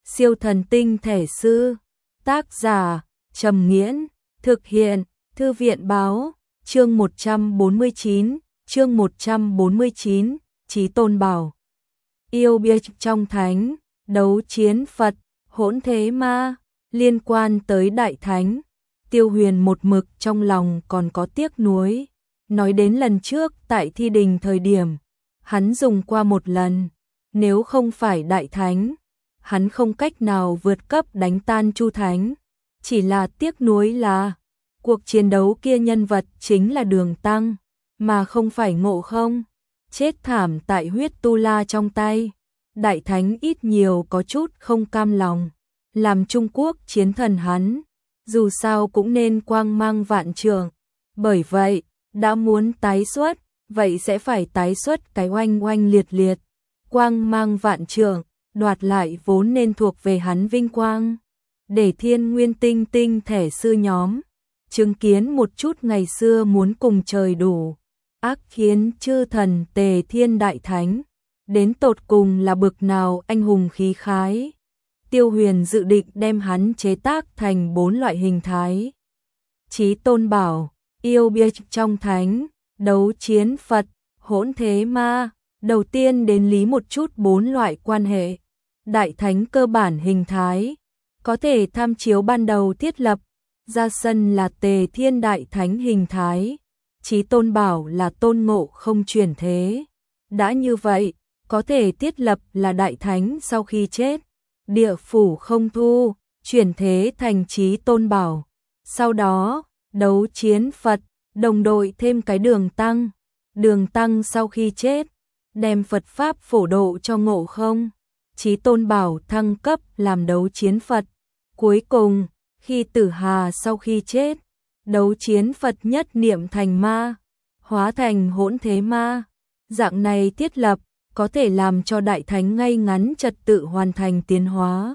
Siêu thần tinh thể sư. Tác giả Trầm Nghiễn. Thực hiện Thư viện Báo. Chương 149. Chương 149. Chí Tôn Bảo. Yêu bia trong thánh. Đấu chiến Phật. Hỗn thế ma. Liên quan tới Đại Thánh, Tiêu Huyền một mực trong lòng còn có tiếc nuối. Nói đến lần trước tại thi đình thời điểm, hắn dùng qua một lần. Nếu không phải Đại Thánh, hắn không cách nào vượt cấp đánh tan Chu Thánh. Chỉ là tiếc nuối là, cuộc chiến đấu kia nhân vật chính là Đường Tăng, mà không phải Ngộ Không. Chết thảm tại huyết tu la trong tay. Đại Thánh ít nhiều có chút không cam lòng. Làm Trung Quốc chiến thần hắn, dù sao cũng nên quang mang vạn trường. Bởi vậy, đã muốn tái xuất, vậy sẽ phải tái xuất cái oanh oanh liệt liệt. Quang mang vạn trường, đoạt lại vốn nên thuộc về hắn vinh quang. Để Thiên Nguyên Tinh tinh thể sư nhóm chứng kiến một chút ngày xưa muốn cùng trời đủ ác khiến chư thần Tề Thiên Đại Thánh đến tột cùng là bực nào anh hùng khí khái. Tiêu Huyền dự định đem hắn chế tác thành 4 loại hình thái. Chí Tôn Bảo, yêu bia trong thánh, đấu chiến Phật, hỗn thế ma. Đầu tiên đến lý một chút 4 loại quan hệ. Đại Thánh cơ bản hình thái, có thể tham chiếu ban đầu thiết lập. Ra sân là Tề Thiên Đại Thánh hình thái. Chí Tôn Bảo là Tôn Ngộ Không chuyển thế. Đã như vậy, có thể thiết lập là Đại Thánh sau khi chết. Địa phủ không thu, chuyển thế thành Chí Tôn Bảo. Sau đó, đấu chiến Phật, đồng đội thêm cái Đường Tăng. Đường Tăng sau khi chết, đem Phật Pháp phổ độ cho Ngộ Không. Chí Tôn Bảo thăng cấp làm đấu chiến Phật. Cuối cùng, khi Tử Hà sau khi chết, đấu chiến Phật nhất niệm thành ma, hóa thành hỗn thế ma. Dạng này thiết lập, có thể làm cho Đại Thánh ngay ngắn trật tự hoàn thành tiến hóa.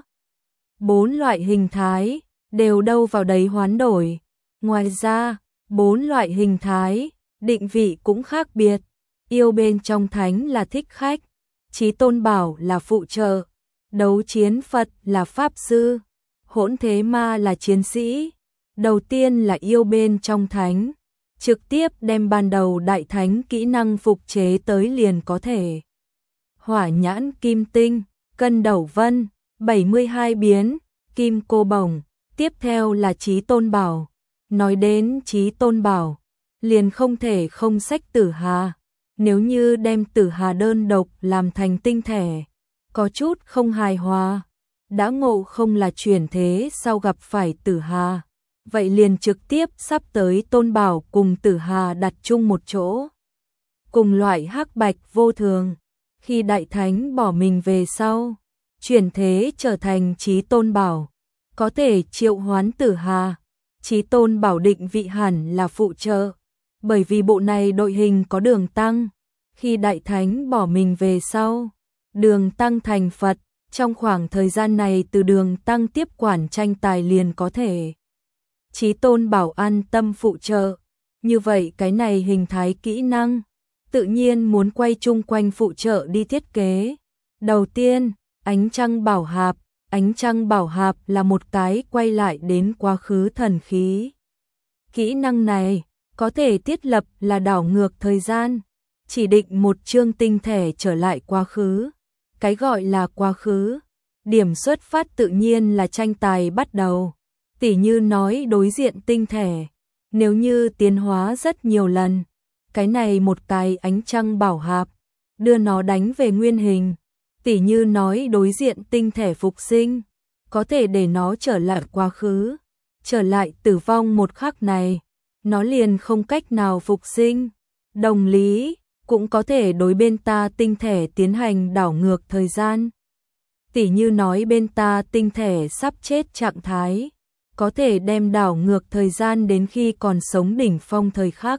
4 loại hình thái, đều đâu vào đấy hoán đổi. Ngoài ra, 4 loại hình thái, định vị cũng khác biệt. Yêu bên trong thánh là thích khách, Chí Tôn Bảo là phụ trợ, đấu chiến Phật là pháp sư, hỗn thế ma là chiến sĩ. Đầu tiên là yêu bên trong thánh, trực tiếp đem ban đầu Đại Thánh kỹ năng phục chế tới liền có thể. Hỏa nhãn kim tinh, cân đầu vân, 72 biến, kim cô bổng. Tiếp theo là Chí Tôn Bảo. Nói đến Chí Tôn Bảo, liền không thể không sách Tử Hà. Nếu như đem Tử Hà đơn độc làm thành tinh thể, có chút không hài hòa. Đã Ngộ Không là chuyển thế sau gặp phải Tử Hà, vậy liền trực tiếp sắp tới Tôn Bảo cùng Tử Hà đặt chung một chỗ. Cùng loại hắc bạch vô thường, khi Đại Thánh bỏ mình về sau, chuyển thế trở thành Chí Tôn Bảo, có thể triệu hoán Tử Hà. Chí Tôn Bảo định vị hẳn là phụ trợ, bởi vì bộ này đội hình có Đường Tăng. Khi Đại Thánh bỏ mình về sau, Đường Tăng thành Phật, trong khoảng thời gian này từ Đường Tăng tiếp quản tranh tài liền có thể. Chí Tôn Bảo an tâm phụ trợ, như vậy cái này hình thái kỹ năng, tự nhiên muốn quay chung quanh phụ trợ đi thiết kế. Đầu tiên, Ánh Trăng Bảo Hạp. Ánh Trăng Bảo Hạp là một cái quay lại đến quá khứ thần khí. Kỹ năng này có thể thiết lập là đảo ngược thời gian, chỉ định một chương tinh thể trở lại quá khứ. Cái gọi là quá khứ, điểm xuất phát tự nhiên là tranh tài bắt đầu. Tỉ như nói đối diện tinh thể, nếu như tiến hóa rất nhiều lần, cái này một cái Ánh Trăng Bảo Hạp, đưa nó đánh về nguyên hình. Tỉ như nói đối diện tinh thể phục sinh, có thể để nó trở lại quá khứ, trở lại tử vong một khắc này, nó liền không cách nào phục sinh. Đồng lý, cũng có thể đối bên ta tinh thể tiến hành đảo ngược thời gian. Tỉ như nói bên ta tinh thể sắp chết trạng thái, có thể đem đảo ngược thời gian đến khi còn sống đỉnh phong thời khắc.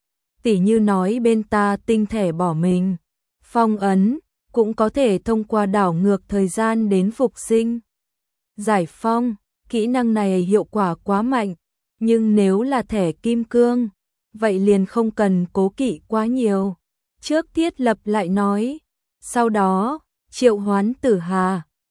Tỉ như nói bên ta tinh thể bỏ mình, phong ấn, cũng có thể thông qua đảo ngược thời gian đến phục sinh. Giải phong, kỹ năng này hiệu quả quá mạnh, nhưng nếu là thẻ kim cương, vậy liền không cần cố kỵ quá nhiều. Trước thiết lập lại nói, sau đó, triệu hoán Tử Hà,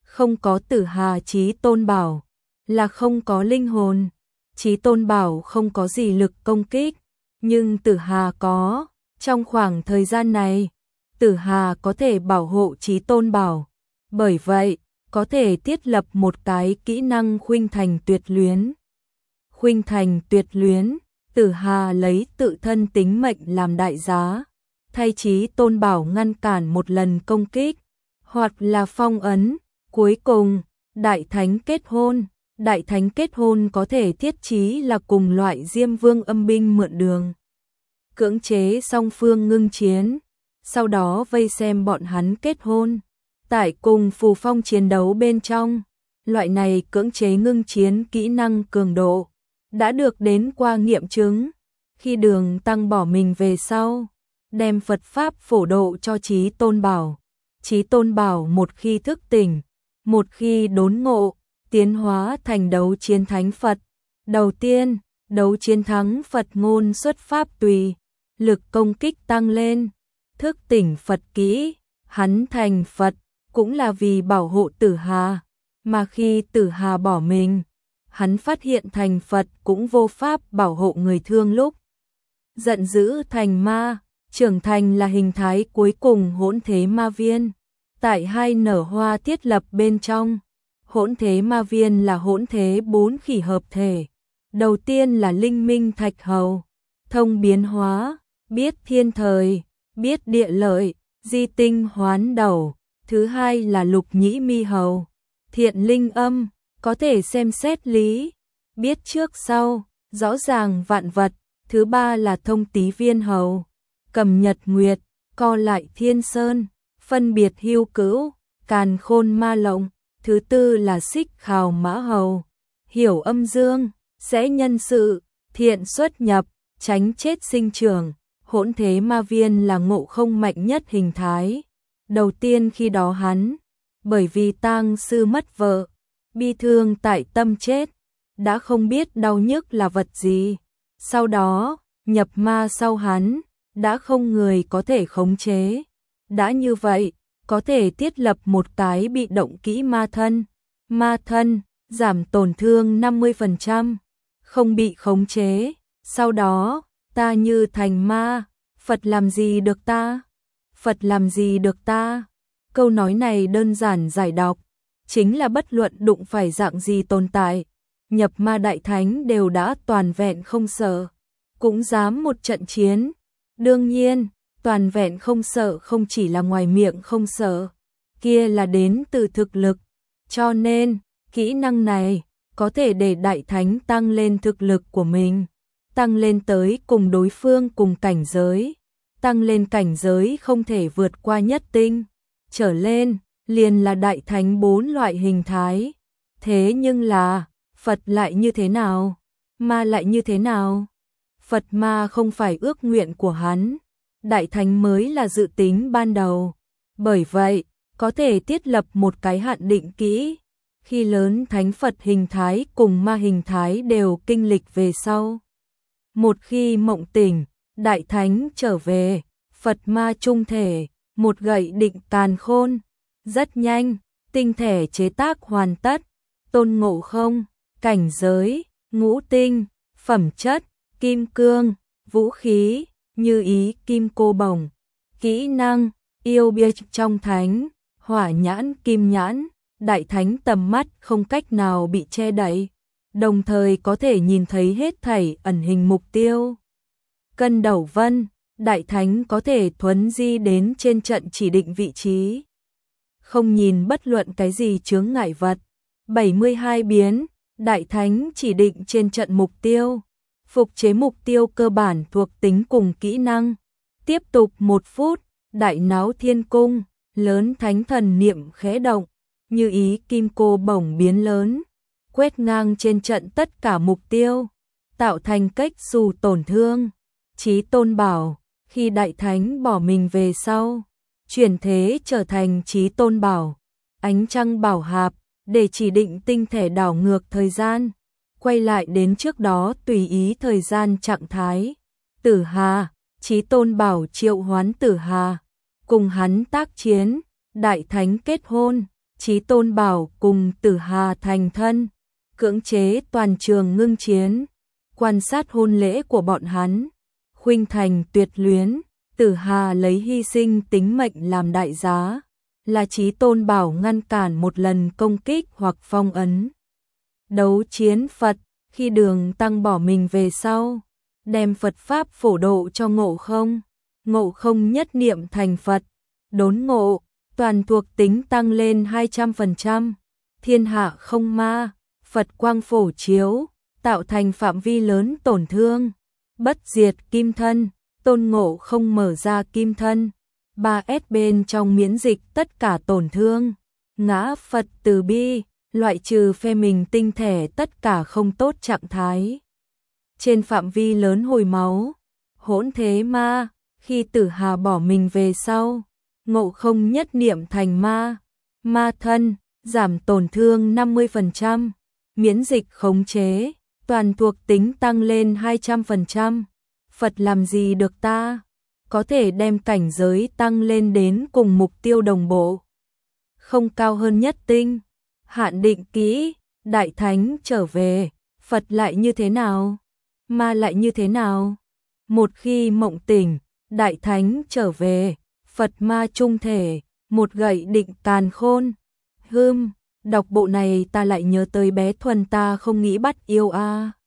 Không có Tử Hà Chí Tôn Bảo là không có linh hồn. Chí Tôn Bảo không có gì lực công kích, nhưng Tử Hà có. Trong khoảng thời gian này, Tử Hà có thể bảo hộ Chí Tôn Bảo. Bởi vậy, có thể thiết lập một cái kỹ năng khuynh thành tuyệt luyến. Khuynh thành tuyệt luyến, Tử Hà lấy tự thân tính mệnh làm đại giá, thay Chí Tôn Bảo ngăn cản một lần công kích, hoặc là phong ấn. Cuối cùng, Đại Thánh kết hôn. Đại Thánh kết hôn có thể thiết trí là cùng loại Diêm Vương âm binh mượn đường, cưỡng chế song phương ngưng chiến, sau đó vây xem bọn hắn kết hôn. Tại cùng phù phong chiến đấu bên trong, loại này cưỡng chế ngưng chiến kỹ năng cường độ đã được đến qua nghiệm chứng. Khi Đường Tăng bỏ mình về sau, đem Phật Pháp phổ độ cho Chí Tôn Bảo. Chí Tôn Bảo một khi thức tỉnh, một khi đốn ngộ, tiến hóa thành đấu chiến thánh Phật. Đầu tiên, đấu chiến thắng Phật ngôn xuất pháp tùy, lực công kích tăng lên, thức tỉnh Phật kỹ, hắn thành Phật, cũng là vì bảo hộ Tử Hà. Mà khi Tử Hà bỏ mình, hắn phát hiện thành Phật cũng vô pháp bảo hộ người thương lúc giận dữ thành ma, trưởng thành là hình thái cuối cùng hỗn thế ma viên. Tại hai nở hoa thiết lập bên trong, hỗn thế ma viên là hỗn thế 4 khỉ hợp thể. Đầu tiên là Linh Minh Thạch Hầu, thông biến hóa, biết thiên thời, biết địa lợi, di tinh hoán đầu. Thứ hai là Lục Nhĩ Mi Hầu, thiện linh âm, có thể xem xét lý, biết trước sau, rõ ràng vạn vật. Thứ ba là Thông Tý Viên Hầu, cầm nhật nguyệt, co lại thiên sơn, phân biệt hưu cữu, càn khôn ma lộng. Thứ tư là Xích Khào Mã Hầu, hiểu âm dương, sẽ nhân sự, thiện xuất nhập, tránh chết sinh trưởng. Hỗn thế ma viên là Ngộ Không mạnh nhất hình thái. Đầu tiên khi đó hắn, bởi vì tang sư mất vợ, bi thương tại tâm chết, đã không biết đau nhức là vật gì. Sau đó, nhập ma sau hắn, đã không người có thể khống chế. Đã như vậy, có thể thiết lập một cái bị động kỹ ma thân. Ma thân, giảm tổn thương 50%, không bị khống chế. Sau đó, ta như thành ma, Phật làm gì được ta? Phật làm gì được ta? Câu nói này đơn giản giải đọc, chính là bất luận đụng phải dạng gì tồn tại, nhập ma đại thánh đều đã toàn vẹn không sợ, cũng dám một trận chiến. Đương nhiên, toàn vẹn không sợ không chỉ là ngoài miệng không sợ, kia là đến từ thực lực. Cho nên, kỹ năng này có thể để đại thánh tăng lên thực lực của mình, tăng lên tới cùng đối phương cùng cảnh giới, tăng lên cảnh giới không thể vượt qua nhất tinh trở lên, liền là đại thánh 4 loại hình thái. Thế nhưng là, Phật lại như thế nào? Ma lại như thế nào? Phật ma không phải ước nguyện của hắn, đại thánh mới là dự tính ban đầu. Bởi vậy, có thể thiết lập một cái hạn định kỹ. Khi lớn thánh Phật hình thái cùng ma hình thái đều kinh lịch về sau. Một khi mộng tỉnh, đại thánh trở về, Phật ma trung thể, một gậy định càn khôn. Rất nhanh, tinh thể chế tác hoàn tất. Tôn Ngộ Không, cảnh giới, ngũ tinh, phẩm chất, kim cương, vũ khí, như ý kim cô bổng, kỹ năng, yêu bia trong thánh, hỏa nhãn kim nhãn, đại thánh tầm mắt không cách nào bị che đậy, đồng thời có thể nhìn thấy hết thảy ẩn hình mục tiêu. Cân Đầu Vân, đại thánh có thể thuấn di đến trên trận chỉ định vị trí, không nhìn bất luận cái gì chướng ngại vật. 72 biến, đại thánh chỉ định trên trận mục tiêu, phục chế mục tiêu cơ bản thuộc tính cùng kỹ năng. Tiếp tục 1 phút, đại náo thiên cung, lớn thánh thần niệm khẽ động, như ý kim cô bổng biến lớn, quét ngang trên trận tất cả mục tiêu, tạo thành cách xù tổn thương. Chí Tôn Bảo, khi đại thánh bỏ mình về sau, chuyển thế trở thành Chí Tôn Bảo, ánh trăng bảo hạp, để chỉ định tinh thể đảo ngược thời gian, quay lại đến trước đó tùy ý thời gian trạng thái. Tử Hà, Chí Tôn Bảo triệu hoán Tử Hà, cùng hắn tác chiến, đại thánh kết hôn, Chí Tôn bảo cùng Tử Hà thành thân, cưỡng chế toàn trường ngưng chiến, quan sát hôn lễ của bọn hắn, khuynh thành tuyệt luyến, Tử Hà lấy hy sinh tính mệnh làm đại giá, là Chí Tôn bảo ngăn cản một lần công kích hoặc phong ấn. Đấu chiến Phật, khi Đường Tăng bỏ mình về sau, đem Phật Pháp phổ độ cho Ngộ Không, Ngộ Không nhất niệm thành Phật, đốn ngộ, toàn thuộc tính tăng lên 200%, thiên hạ không ma, Phật quang phổ chiếu, tạo thành phạm vi lớn tổn thương, bất diệt kim thân, Tôn Ngộ Không mở ra kim thân, 3S bên trong miễn dịch tất cả tổn thương, ngã Phật từ bi, loại trừ phe mình tinh thể tất cả không tốt trạng thái. Trên phạm vi lớn hồi máu, hỗn thế ma, khi Tử Hà bỏ mình về sau, Ngộ Không nhất niệm thành ma, ma thân, giảm tổn thương 50%, miễn dịch khống chế, toàn thuộc tính tăng lên 200%. Phật làm gì được ta? Có thể đem cảnh giới tăng lên đến cùng mục tiêu đồng bộ. Không cao hơn nhất tinh, hạn định kỹ, đại thánh trở về, Phật lại như thế nào? Ma lại như thế nào? Một khi mộng tỉnh, đại thánh trở về, Phật ma trung thể, một gậy định càn khôn. Đọc bộ này ta lại nhớ tới bé Thuần ta không nghĩ bắt yêu a.